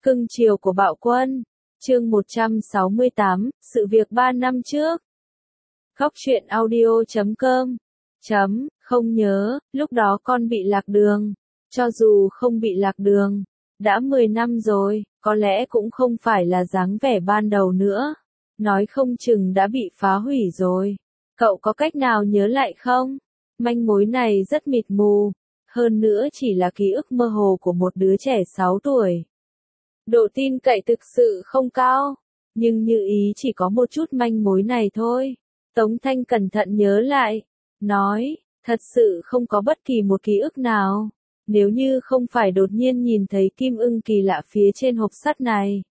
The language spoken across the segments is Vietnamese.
Cưng chiều của bạo quân. Chương 168, sự việc 3 năm trước. Góc truyện audio.com. Không nhớ, lúc đó con bị lạc đường. Cho dù không bị lạc đường, đã 10 năm rồi, có lẽ cũng không phải là dáng vẻ ban đầu nữa. Nói không chừng đã bị phá hủy rồi. Cậu có cách nào nhớ lại không? Manh mối này rất mịt mù. Hơn nữa chỉ là ký ức mơ hồ của một đứa trẻ 6 tuổi. Độ tin cậy thực sự không cao, nhưng Như Ý chỉ có một chút manh mối này thôi. Tống Thanh cẩn thận nhớ lại, nói, thật sự không có bất kỳ một ký ức nào. Nếu như không phải đột nhiên nhìn thấy kim ưng kỳ lạ phía trên hộp sắt này.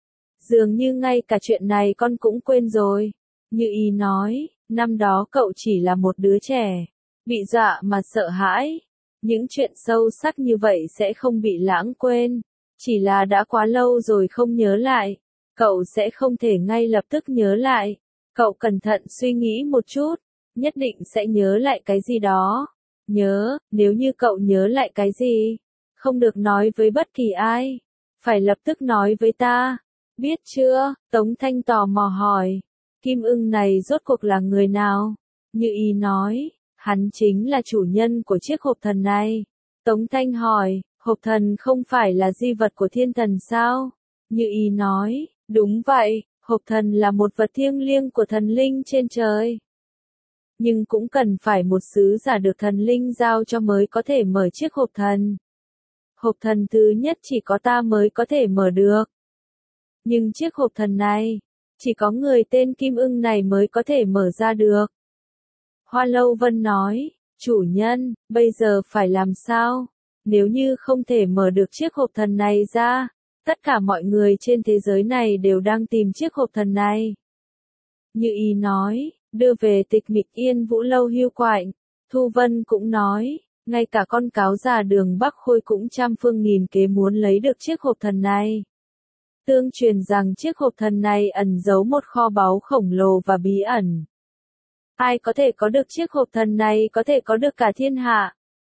Dường như ngay cả chuyện này con cũng quên rồi. Như Ý nói, năm đó cậu chỉ là một đứa trẻ, bị dọa mà sợ hãi. Những chuyện sâu sắc như vậy sẽ không bị lãng quên. Chỉ là đã quá lâu rồi không nhớ lại, cậu sẽ không thể ngay lập tức nhớ lại. Cậu cẩn thận suy nghĩ một chút, nhất định sẽ nhớ lại cái gì đó. Nhớ, nếu như cậu nhớ lại cái gì, không được nói với bất kỳ ai, phải lập tức nói với ta. Biết chưa? Tống Thanh tò mò hỏi. Kim ưng này rốt cuộc là người nào? Như Ý nói, hắn chính là chủ nhân của chiếc hộp thần này. Tống Thanh hỏi, hộp thần không phải là di vật của thiên thần sao? Như Ý nói, đúng vậy, hộp thần là một vật thiêng liêng của thần linh trên trời. Nhưng cũng cần phải một sứ giả được thần linh giao cho mới có thể mở chiếc hộp thần. Hộp thần thứ nhất chỉ có ta mới có thể mở được. Nhưng chiếc hộp thần này, chỉ có người tên Kim ưng này mới có thể mở ra được. Hoa Lâu Vân nói, chủ nhân, bây giờ phải làm sao? Nếu như không thể mở được chiếc hộp thần này ra, tất cả mọi người trên thế giới này đều đang tìm chiếc hộp thần này. Như Ý nói, đưa về Tịch Mịch Yên Vũ Lâu hưu quạnh. Thu Vân cũng nói, ngay cả con cáo già Đường Bắc Khôi cũng trăm phương nghìn kế muốn lấy được chiếc hộp thần này. Tương truyền rằng chiếc hộp thần này ẩn giấu một kho báu khổng lồ và bí ẩn. Ai có thể có được chiếc hộp thần này có thể có được cả thiên hạ.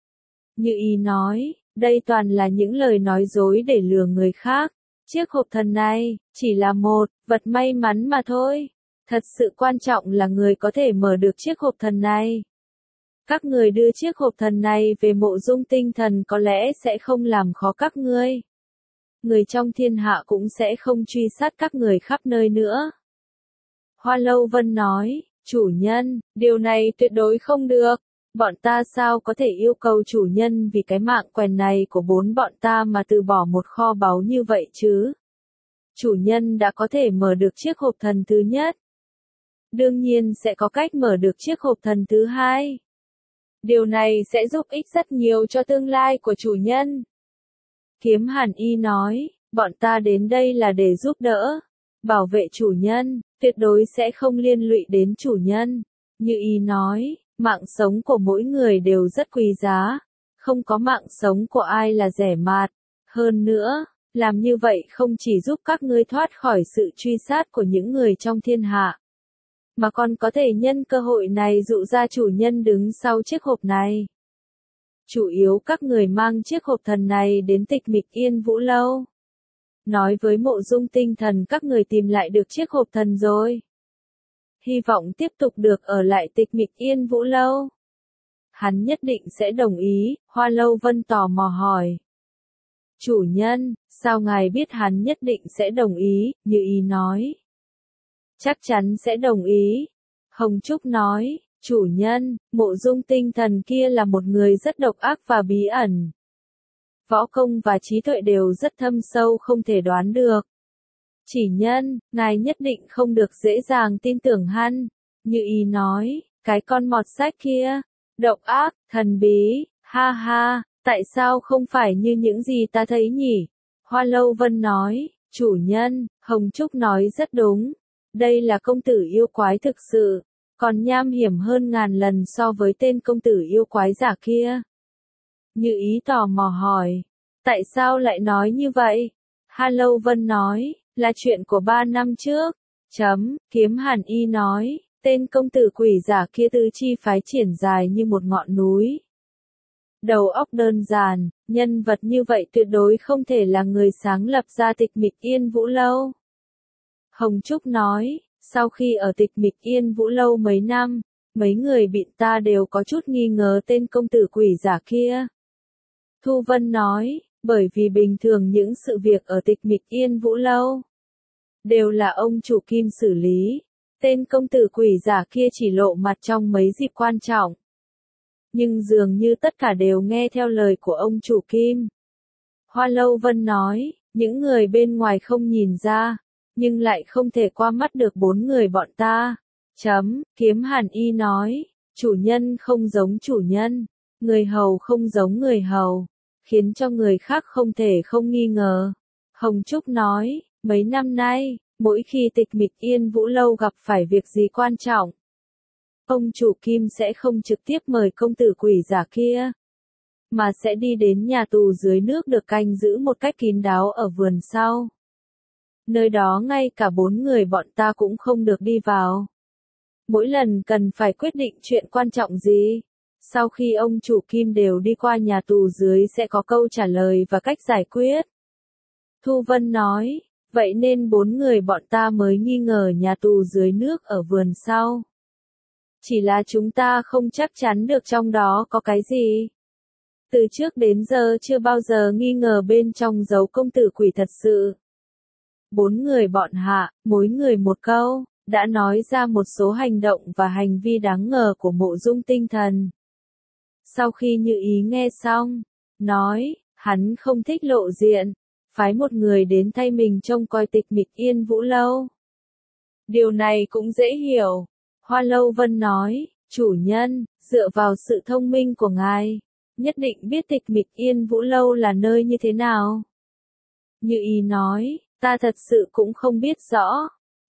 Như Ý nói, đây toàn là những lời nói dối để lừa người khác. Chiếc hộp thần này, chỉ là một vật may mắn mà thôi. Thật sự quan trọng là người có thể mở được chiếc hộp thần này. Các người đưa chiếc hộp thần này về Mộ Dung Tinh Thần có lẽ sẽ không làm khó các ngươi. Người trong thiên hạ cũng sẽ không truy sát các người khắp nơi nữa. Hoa Lâu Vân nói, chủ nhân, điều này tuyệt đối không được. Bọn ta sao có thể yêu cầu chủ nhân vì cái mạng quèn này của bốn bọn ta mà từ bỏ một kho báu như vậy chứ? Chủ nhân đã có thể mở được chiếc hộp thần thứ nhất. Đương nhiên sẽ có cách mở được chiếc hộp thần thứ hai. Điều này sẽ giúp ích rất nhiều cho tương lai của chủ nhân. Kiếm Hàn Y nói, bọn ta đến đây là để giúp đỡ, bảo vệ chủ nhân, tuyệt đối sẽ không liên lụy đến chủ nhân. Như Ý nói, mạng sống của mỗi người đều rất quý giá, không có mạng sống của ai là rẻ mạt. Hơn nữa, làm như vậy không chỉ giúp các ngươi thoát khỏi sự truy sát của những người trong thiên hạ, mà còn có thể nhân cơ hội này dụ ra chủ nhân đứng sau chiếc hộp này. Chủ yếu các người mang chiếc hộp thần này đến Tịch Mịch Yên Vũ Lâu. Nói với Mộ Dung Tinh Thần các người tìm lại được chiếc hộp thần rồi. Hy vọng tiếp tục được ở lại Tịch Mịch Yên Vũ Lâu. Hắn nhất định sẽ đồng ý, Hoa Lâu Vân tò mò hỏi. Chủ nhân, sao ngài biết hắn nhất định sẽ đồng ý? Như Ý nói. Chắc chắn sẽ đồng ý. Hồng Trúc nói, chủ nhân, Mộ Dung Tinh Thần kia là một người rất độc ác và bí ẩn. Võ công và trí tuệ đều rất thâm sâu không thể đoán được. Chỉ nhân, ngài nhất định không được dễ dàng tin tưởng hắn. Như Ý nói, cái con mọt sách kia, độc ác, thần bí, ha ha, tại sao không phải như những gì ta thấy nhỉ? Hoa Lâu Vân nói, chủ nhân, Hồng Trúc nói rất đúng. Đây là công tử yêu quái thực sự, còn nham hiểm hơn ngàn lần so với tên công tử yêu quái giả kia. Như Ý tò mò hỏi, tại sao lại nói như vậy? Hoa Lâu Vân nói, là chuyện của 3 năm trước. Kiếm Hàn Y nói, tên công tử quỷ giả kia tứ chi phái triển dài như một ngọn núi. đầu óc đơn giản, nhân vật như vậy tuyệt đối không thể là người sáng lập ra Tịch Mịch Yên Vũ Lâu. Hồng Trúc nói, sau khi ở Tịch Mịch Yên Vũ Lâu mấy năm, mấy người bịn ta đều có chút nghi ngờ tên công tử quỷ giả kia. Thu Vân nói, bởi vì bình thường những sự việc ở Tịch Mịch Yên Vũ Lâu đều là ông chủ Kim xử lý, tên công tử quỷ giả kia chỉ lộ mặt trong mấy dịp quan trọng. Nhưng dường như tất cả đều nghe theo lời của ông chủ Kim. Hoa Lâu Vân nói, những người bên ngoài không nhìn ra, nhưng lại không thể qua mắt được bốn người bọn ta. Kiếm Hàn Y nói, chủ nhân không giống chủ nhân, người hầu không giống người hầu, khiến cho người khác không thể không nghi ngờ. Hồng Trúc nói, mấy năm nay, mỗi khi Tịch Mịch Yên Vũ Lâu gặp phải việc gì quan trọng, ông chủ Kim sẽ không trực tiếp mời công tử quỷ giả kia, mà sẽ đi đến nhà tù dưới nước được canh giữ một cách kín đáo ở vườn sau. Nơi đó ngay cả bốn người bọn ta cũng không được đi vào. Mỗi lần cần phải quyết định chuyện quan trọng gì, sau khi ông chủ Kim đều đi qua nhà tù dưới sẽ có câu trả lời và cách giải quyết. Thu Vân nói, vậy nên bốn người bọn ta mới nghi ngờ nhà tù dưới nước ở vườn sau. Chỉ là chúng ta không chắc chắn được trong đó có cái gì. Từ trước đến giờ chưa bao giờ nghi ngờ bên trong giấu công tử quỷ thật sự. Bốn người bọn hạ, mỗi người một câu, đã nói ra một số hành động và hành vi đáng ngờ của Mộ Dung Tinh Thần. Sau khi Như Ý nghe xong, nói, hắn không thích lộ diện, phái một người đến thay mình trông coi Tịch Mịch Yên Vũ Lâu. Điều này cũng dễ hiểu. Hoa Lâu Vân nói, chủ nhân, dựa vào sự thông minh của ngài, nhất định biết Tịch Mịch Yên Vũ Lâu là nơi như thế nào. Như Ý nói, ta thật sự cũng không biết rõ.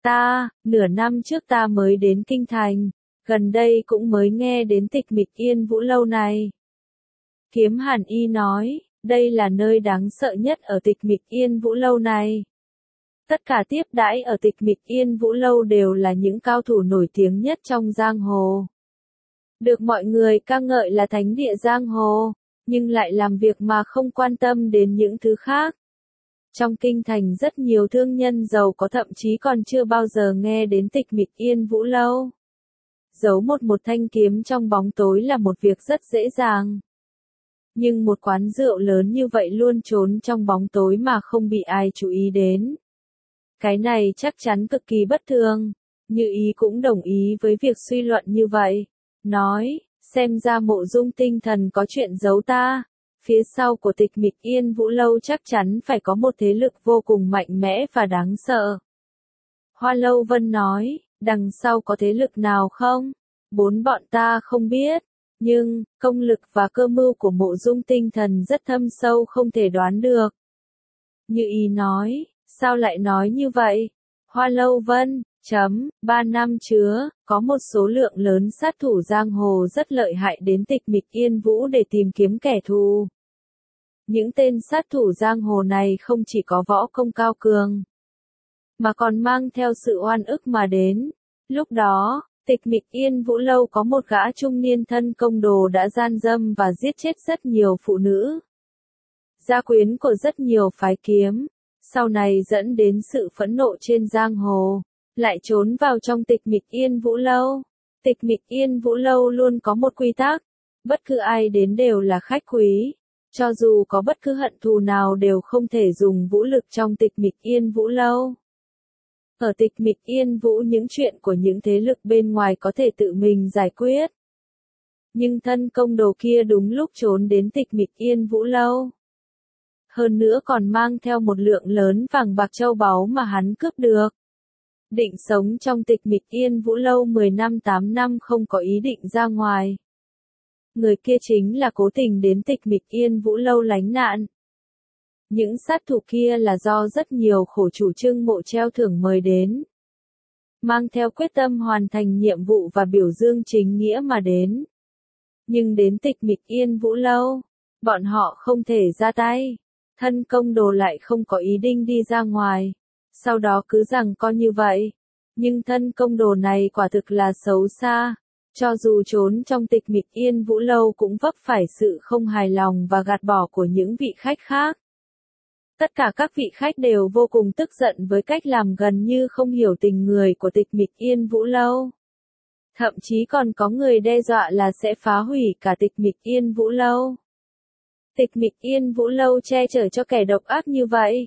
Nửa năm trước ta mới đến Kinh Thành, gần đây cũng mới nghe đến Tịch Mịch Yên Vũ Lâu này. Kiếm Hàn Y nói, đây là nơi đáng sợ nhất ở Tịch Mịch Yên Vũ Lâu này. Tất cả tiếp đãi ở Tịch Mịch Yên Vũ Lâu đều là những cao thủ nổi tiếng nhất trong giang hồ. Được mọi người ca ngợi là thánh địa giang hồ, nhưng lại làm việc mà không quan tâm đến những thứ khác. Trong kinh thành rất nhiều thương nhân giàu có thậm chí còn chưa bao giờ nghe đến Tịch Mịch Yên Vũ Lâu. Giấu một thanh kiếm trong bóng tối là một việc rất dễ dàng. Nhưng một quán rượu lớn như vậy luôn trốn trong bóng tối mà không bị ai chú ý đến. Cái này chắc chắn cực kỳ bất thường. Như Ý cũng đồng ý với việc suy luận như vậy. Nói, xem ra Mộ Dung Tinh Thần có chuyện giấu ta. Phía sau của Tịch Mịch Yên Vũ Lâu chắc chắn phải có một thế lực vô cùng mạnh mẽ và đáng sợ. Hoa Lâu Vân nói, đằng sau có thế lực nào không? Bốn bọn ta không biết. Nhưng, công lực và cơ mưu của Mộ Dung Tinh Thần rất thâm sâu không thể đoán được. Như Ý nói, sao lại nói như vậy? Hoa Lâu Vân, 3 năm chứa, có một số lượng lớn sát thủ giang hồ rất lợi hại đến Tịch Mịch Yên Vũ để tìm kiếm kẻ thù. Những tên sát thủ giang hồ này không chỉ có võ công cao cường, mà còn mang theo sự oan ức mà đến. Lúc đó, Tịch Mịch Yên Vũ Lâu có một gã trung niên thân công đồ đã gian dâm và giết chết rất nhiều phụ nữ, gia quyến của rất nhiều phái kiếm, sau này dẫn đến sự phẫn nộ trên giang hồ, lại trốn vào trong Tịch Mịch Yên Vũ Lâu. Tịch Mịch Yên Vũ Lâu luôn có một quy tắc, bất cứ ai đến đều là khách quý, cho dù có bất cứ hận thù nào đều không thể dùng vũ lực trong Tịch Mịch Yên Vũ Lâu. Ở Tịch Mịch Yên Vũ những chuyện của những thế lực bên ngoài có thể tự mình giải quyết. Nhưng thân công đồ kia đúng lúc trốn đến Tịch Mịch Yên Vũ Lâu. Hơn nữa còn mang theo một lượng lớn vàng bạc châu báu mà hắn cướp được. Định sống trong Tịch Mịch Yên Vũ Lâu 10 năm 8 năm không có ý định ra ngoài. Người kia chính là cố tình đến Tịch Mịch Yên Vũ Lâu lánh nạn. Những sát thủ kia là do rất nhiều khổ chủ trưng mộ treo thưởng mời đến. Mang theo quyết tâm hoàn thành nhiệm vụ và biểu dương chính nghĩa mà đến. Nhưng đến Tịch Mịch Yên Vũ Lâu, bọn họ không thể ra tay. Thân công đồ lại không có ý định đi ra ngoài. Sau đó cứ rằng coi như vậy. Nhưng thân công đồ này quả thực là xấu xa. Cho dù trốn trong tịch mịch Yên Vũ Lâu cũng vấp phải sự không hài lòng và gạt bỏ của những vị khách khác. Tất cả các vị khách đều vô cùng tức giận với cách làm gần như không hiểu tình người của tịch mịch Yên Vũ Lâu. Thậm chí còn có người đe dọa là sẽ phá hủy cả tịch mịch Yên Vũ Lâu. Tịch mịch Yên Vũ Lâu che chở cho kẻ độc ác như vậy,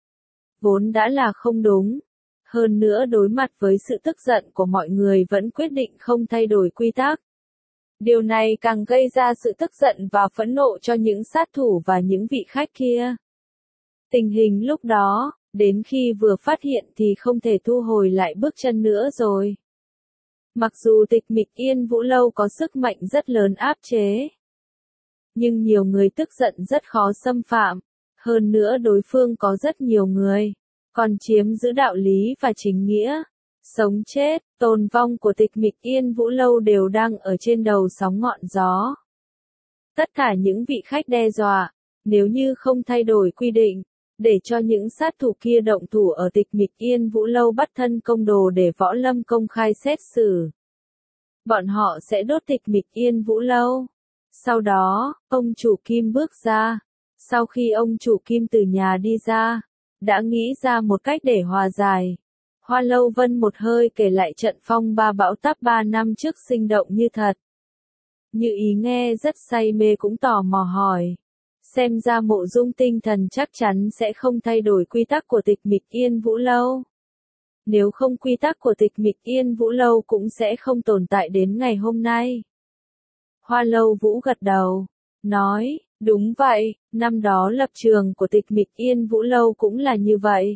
vốn đã là không đúng. Hơn nữa đối mặt với sự tức giận của mọi người vẫn quyết định không thay đổi quy tắc. Điều này càng gây ra sự tức giận và phẫn nộ cho những sát thủ và những vị khách kia. Tình hình lúc đó, đến khi vừa phát hiện thì không thể thu hồi lại bước chân nữa rồi. Mặc dù tịch mịch Yên Vũ Lâu có sức mạnh rất lớn áp chế, nhưng nhiều người tức giận rất khó xâm phạm. Hơn nữa đối phương có rất nhiều người, còn chiếm giữ đạo lý và chính nghĩa. Sống chết, tồn vong của tịch mịch Yên Vũ Lâu đều đang ở trên đầu sóng ngọn gió. Tất cả những vị khách đe dọa, nếu như không thay đổi quy định, để cho những sát thủ kia động thủ ở tịch mịch Yên Vũ Lâu bắt thân công đồ để võ lâm công khai xét xử. Bọn họ sẽ đốt tịch mịch Yên Vũ Lâu. Sau đó, ông chủ Kim bước ra. Sau khi ông chủ Kim từ nhà đi ra, đã nghĩ ra một cách để hòa giải. Hoa Lâu Vân một hơi kể lại trận phong ba bão táp 3 năm trước sinh động như thật. Như Ý nghe rất say mê cũng tò mò hỏi. Xem ra Mộ Dung Tinh Thần chắc chắn sẽ không thay đổi quy tắc của tịch mịch Yên Vũ Lâu. Nếu không quy tắc của tịch mịch Yên Vũ Lâu cũng sẽ không tồn tại đến ngày hôm nay. Hoa Lâu Vũ gật đầu, nói, đúng vậy, năm đó lập trường của tịch mịch Yên Vũ Lâu cũng là như vậy.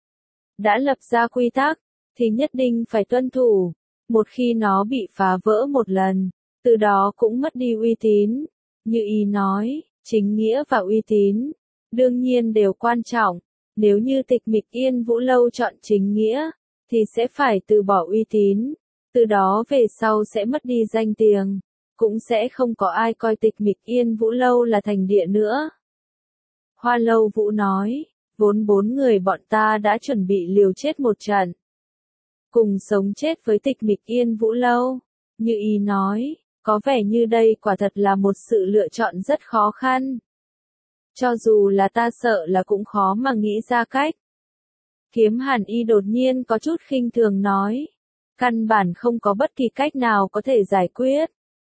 Đã lập ra quy tắc, thì nhất định phải tuân thủ. Một khi nó bị phá vỡ một lần, từ đó cũng mất đi uy tín. Như Ý nói, chính nghĩa và uy tín, đương nhiên đều quan trọng. Nếu như tịch mịch Yên Vũ Lâu chọn chính nghĩa, thì sẽ phải từ bỏ uy tín. Từ đó về sau sẽ mất đi danh tiếng. Cũng sẽ không có ai coi tịch mịch Yên Vũ Lâu là thành địa nữa. Hoa Lâu Vũ nói, vốn 4 người bọn ta đã chuẩn bị liều chết một trận. Cùng sống chết với tịch mịch Yên Vũ Lâu. Như Ý nói, có vẻ như đây quả thật là một sự lựa chọn rất khó khăn. Cho dù là ta sợ là cũng khó mà nghĩ ra cách. Kiếm Hàn Y đột nhiên có chút khinh thường nói. Căn bản không có bất kỳ cách nào có thể giải quyết.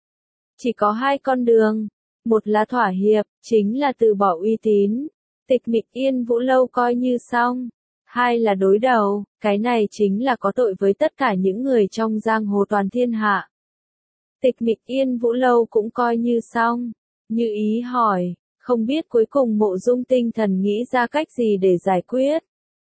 Chỉ có 2 con đường. Một là thỏa hiệp, chính là từ bỏ uy tín. Tịch mịch Yên Vũ Lâu coi như xong. 2 là đối đầu, cái này chính là có tội với tất cả những người trong giang hồ toàn thiên hạ. Tịch mịch Yên Vũ Lâu cũng coi như xong. Như Ý hỏi, không biết cuối cùng Mộ Dung Tinh Thần nghĩ ra cách gì để giải quyết.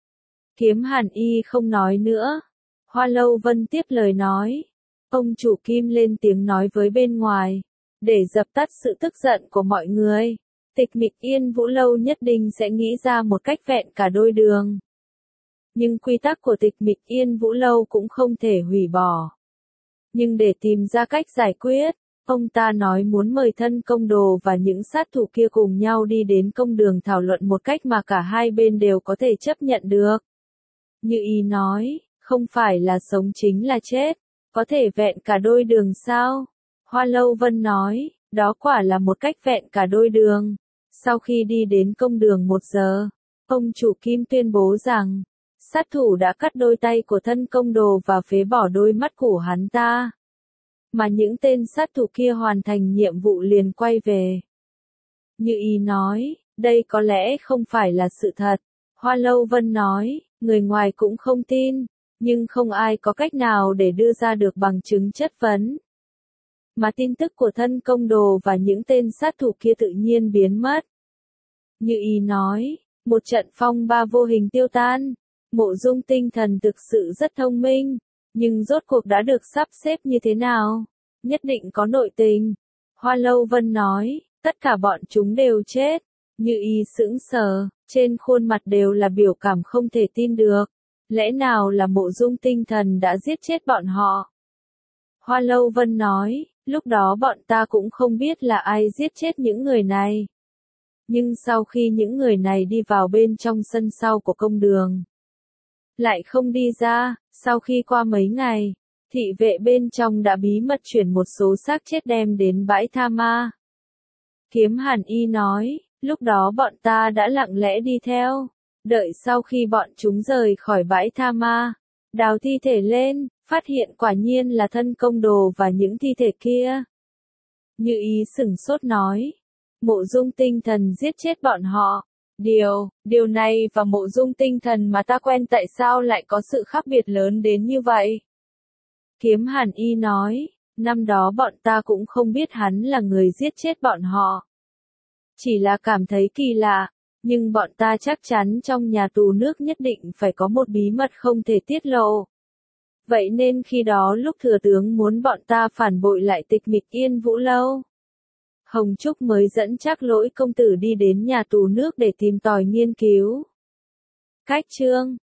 Kiếm Hàn Y không nói nữa. Hoa Lâu Vân tiếp lời nói. Ông chủ Kim lên tiếng nói với bên ngoài. Để dập tắt sự tức giận của mọi người, tịch mịch Yên Vũ Lâu nhất định sẽ nghĩ ra một cách vẹn cả đôi đường. Nhưng quy tắc của tịch mịch Yên Vũ Lâu cũng không thể hủy bỏ. Nhưng để tìm ra cách giải quyết, ông ta nói muốn mời thân công đồ và những sát thủ kia cùng nhau đi đến công đường thảo luận một cách mà cả hai bên đều có thể chấp nhận được. Như Ý nói, không phải là sống chính là chết, có thể vẹn cả đôi đường sao? Hoa Lâu Vân nói, đó quả là một cách vẹn cả đôi đường. Sau khi đi đến công đường 1 giờ, ông chủ Kim tuyên bố rằng, sát thủ đã cắt đôi tay của thân công đồ và phế bỏ đôi mắt của hắn ta. Mà những tên sát thủ kia hoàn thành nhiệm vụ liền quay về. Như Ý nói, đây có lẽ không phải là sự thật. Hoa Lâu Vân nói, người ngoài cũng không tin, nhưng không ai có cách nào để đưa ra được bằng chứng chất vấn. Mà tin tức của thân công đồ và những tên sát thủ kia tự nhiên biến mất. Như Ý nói, một trận phong ba vô hình tiêu tan. Mộ Dung Tinh Thần thực sự rất thông minh, nhưng rốt cuộc đã được sắp xếp như thế nào? Nhất định có nội tình. Hoa Lâu Vân nói, tất cả bọn chúng đều chết. Như Ý sững sờ, trên khuôn mặt đều là biểu cảm không thể tin được. Lẽ nào là Mộ Dung Tinh Thần đã giết chết bọn họ? Hoa Lâu Vân nói, lúc đó bọn ta cũng không biết là ai giết chết những người này. Nhưng sau khi những người này đi vào bên trong sân sau của công đường, lại không đi ra, sau khi qua mấy ngày, Thị vệ bên trong đã bí mật chuyển một số xác chết đem đến bãi tha ma. Kiếm Hàn Y nói, lúc đó bọn ta đã lặng lẽ đi theo, đợi sau khi bọn chúng rời khỏi bãi tha ma, đào thi thể lên, phát hiện quả nhiên là thân công đồ và những thi thể kia. Như Ý sửng sốt nói, Mộ Dung Tinh Thần giết chết bọn họ. Điều này và Mộ Dung Tinh Thần mà ta quen tại sao lại có sự khác biệt lớn đến như vậy? Kiếm Hàn Y nói, năm đó bọn ta cũng không biết hắn là người giết chết bọn họ. Chỉ là cảm thấy kỳ lạ, nhưng bọn ta chắc chắn trong nhà tù nước nhất định phải có một bí mật không thể tiết lộ. Vậy nên khi đó lúc thừa tướng muốn bọn ta phản bội lại tịch mịch Yên Vũ Lâu, Hồng Trúc mới dẫn Trác Lỗi công tử đi đến nhà tù nước để tìm tòi nghiên cứu. Cách chương